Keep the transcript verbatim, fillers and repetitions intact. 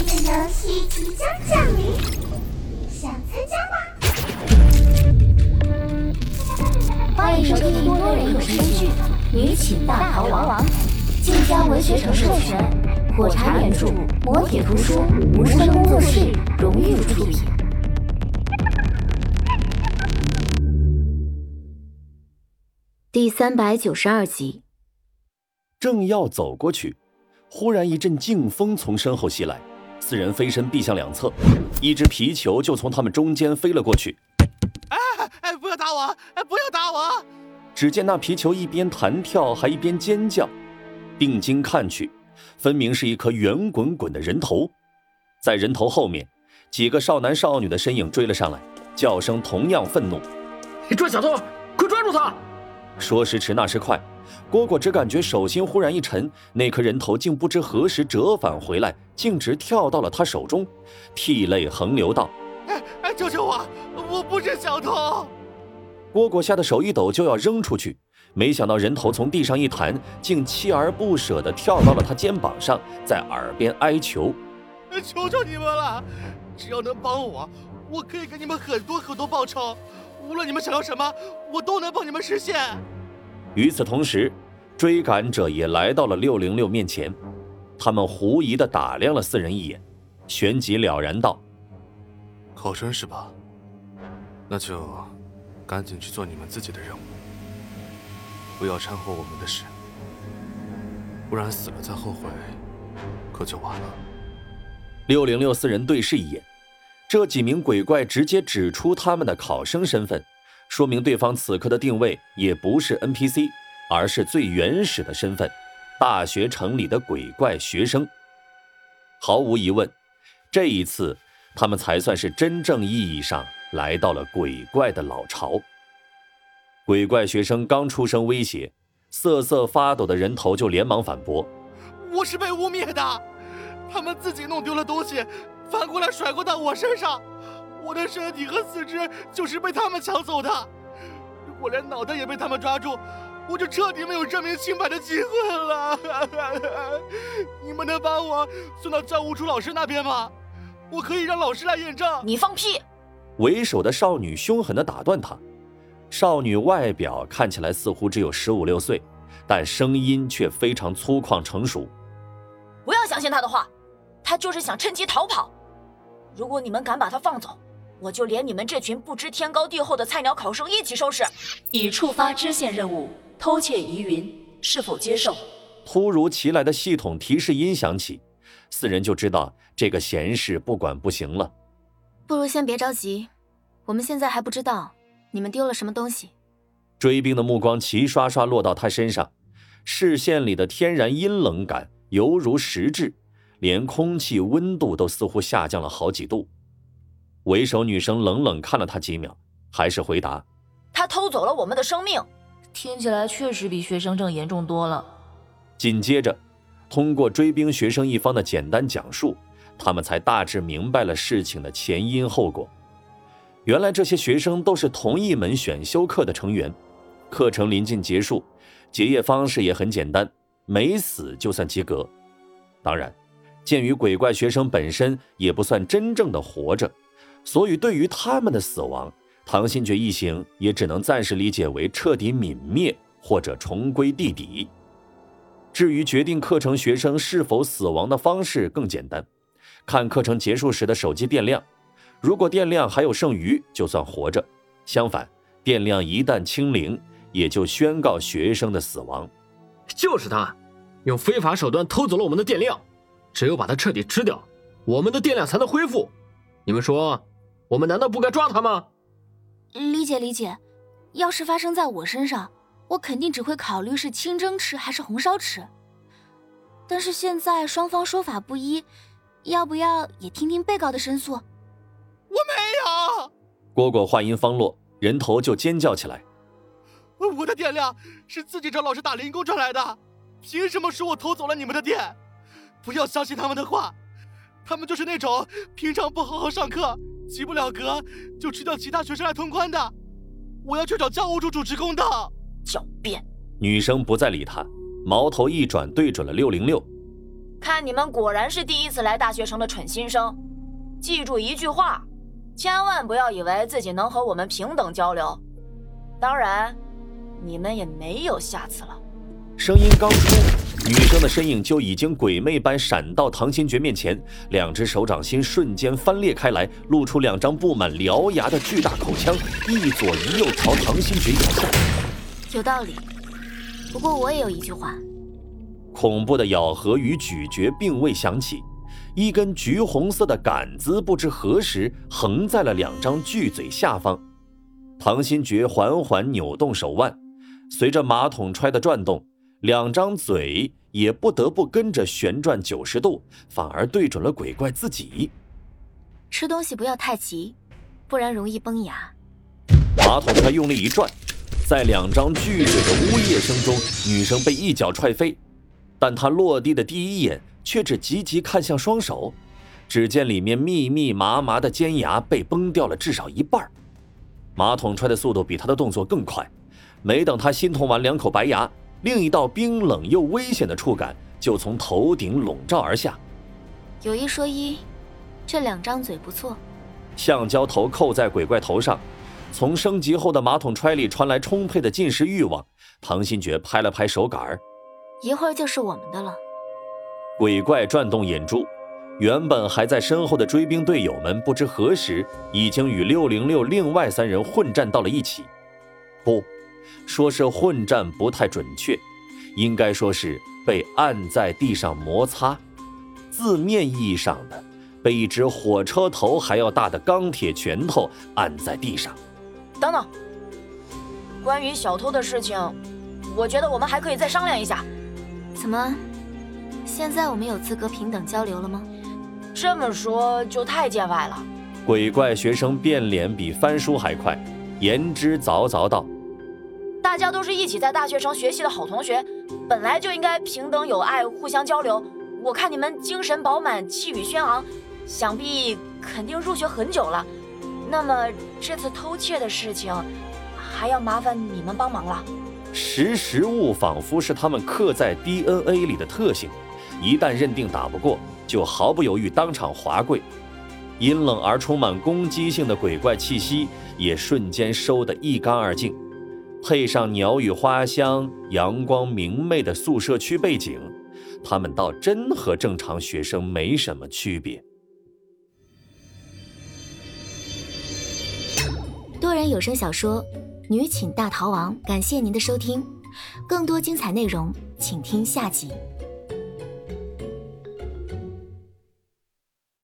的游戏即将降临，想参加吗？欢迎收听多人有声剧《女寝大逃亡》，晋江文学城授权，火柴原著，磨铁图书，无声工作室荣誉出品。第三百九十二集。 正要走过去，忽然一阵劲风从身后袭来，四人飞身避向两侧，一只皮球就从他们中间飞了过去。 哎哎，不要打我！哎，不要打我！ 只见那皮球一边弹跳，还一边尖叫。定睛看去，分明是一颗圆滚滚的人头。在人头后面，几个少男少女的身影追了上来，叫声同样愤怒：“ 抓小偷，快抓住他！” 说时迟，那时快，蝈蝈只感觉手心忽然一沉，那颗人头竟不知何时折返回来，径直跳到了他手中，涕泪横流道：“ 哎哎，救救我！我不是小偷！” 蝈蝈吓得手一抖，就要扔出去，没想到人头从地上一弹，竟锲而不舍地跳到了他肩膀上，在耳边哀求：“ 求求你们了，只要能帮我，我可以给你们很多很多报酬。无论你们想要什么，我都能帮你们实现。” 与此同时，追赶者也来到了六零六面前，他们狐疑地打量了四人一眼，旋即了然道：“ 考生是吧？那就赶紧去做你们自己的任务，不要掺和我们的事，不然死了再后悔，可就晚了。” 六零六四人对视一眼，这几名鬼怪直接指出他们的考生身份，说明对方此刻的定位也不是 N P C， 而是最原始的身份——大学城里的鬼怪学生。毫无疑问，这一次他们才算是真正意义上来到了鬼怪的老巢。鬼怪学生刚出声威胁，瑟瑟发抖的人头就连忙反驳：“ 我是被污蔑的，他们自己弄丢了东西，反过来甩锅到我身上，我的身体和四肢就是被他们抢走的。如果连脑袋也被他们抓住，我就彻底没有证明清白的机会了。你们能把我送到教务处老师那边吗？我可以让老师来验证。” 你放屁！ 为首的少女凶狠地打断他。少女外表看起来似乎只有十五六岁，但声音却非常粗犷成熟。 不要相信他的话，他就是想趁机逃跑。如果你们敢把他放走，我就连你们这群不知天高地厚的菜鸟考生一起收拾。 已触发支线任务，偷窃疑云，是否接受？ 突如其来的系统提示音响起，四人就知道这个闲事不管不行了。 不如先别着急，我们现在还不知道你们丢了什么东西。 追兵的目光齐刷刷落到他身上，视线里的天然阴冷感犹如实质，连空气温度都似乎下降了好几度。为首女生冷冷看了他几秒，还是回答：“ 他偷走了我们的生命。” 听起来确实比学生证严重多了。 紧接着，通过追兵学生一方的简单讲述，他们才大致明白了事情的前因后果。原来这些学生都是同一门选修课的成员，课程临近结束，结业方式也很简单，没死就算及格。当然，鉴于鬼怪学生本身也不算真正的活着，所以对于他们的死亡，唐新觉一行也只能暂时理解为彻底泯灭或者重归地底。至于决定课程学生是否死亡的方式更简单，看课程结束时的手机电量，如果电量还有剩余，就算活着；相反，电量一旦清零，也就宣告学生的死亡。 就是他，用非法手段偷走了我们的电量，只有把它彻底吃掉，我们的电量才能恢复。你们说，我们难道不该抓他吗？ 理解理解，要是发生在我身上，我肯定只会考虑是清蒸吃还是红烧吃。但是现在双方说法不一，要不要也听听被告的申诉？ 我没有。 蝈蝈话音方落，人头就尖叫起来：“ 我的电量是自己找老师打零工赚来的，凭什么说我偷走了你们的电？不要相信他们的话，他们就是那种平常不好好上课，及不了格就吃掉其他学生来通关的。我要去找教务处主持公道。” 狡辩！ 女生不再理他，矛头一转对准了六零六：“ 看你们果然是第一次来大学城的蠢新生，记住一句话，千万不要以为自己能和我们平等交流。当然，你们也没有下次了。 声音刚出，女生的身影就已经鬼魅般闪到唐新觉面前，两只手掌心瞬间翻裂开来，露出两张布满獠牙的巨大口枪，一左一右朝唐新觉咬下。 有道理，不过我也有一句话。 恐怖的咬合与咀嚼并未响起，一根橘红色的杆子不知何时横在了两张巨嘴下方。唐新觉缓缓扭动手腕，随着马桶揣的转动，两张嘴也不得不跟着旋转九十度，反而对准了鬼怪自己。 吃东西不要太急，不然容易崩牙。 马桶揣用力一转，在两张巨嘴的呜咽声中，女生被一脚踹飞，但她落地的第一眼却只急急看向双手，只见里面密密麻麻的尖牙被崩掉了至少一半。马桶揣的速度比她的动作更快，没等她心痛完两口白牙，另一道冰冷又危险的触感就从头顶笼罩而下。 有一说一，这两张嘴不错。 橡胶头扣在鬼怪头上，从升级后的马桶揣里传来充沛的进食欲望。唐新觉拍了拍手杆， 一会儿就是我们的了。 鬼怪转动眼珠，原本还在身后的追兵队友们不知何时已经与六零六另外三人混战到了一起。不，说是混战不太准确，应该说是被按在地上摩擦，字面意义上的被一只火车头还要大的钢铁拳头按在地上。 等等，关于小偷的事情，我觉得我们还可以再商量一下。 怎么，现在我们有资格平等交流了吗？ 这么说就太见外了。 鬼怪学生变脸比翻书还快，言之凿凿道： 大家都是一起在大学城学习的好同学，本来就应该平等友爱，互相交流。我看你们精神饱满，气宇轩昂，想必肯定入学很久了。那么这次偷窃的事情，还要麻烦你们帮忙了。 多人有声小说《女寝大逃亡》，感谢您的收听，更多精彩内容请听下集。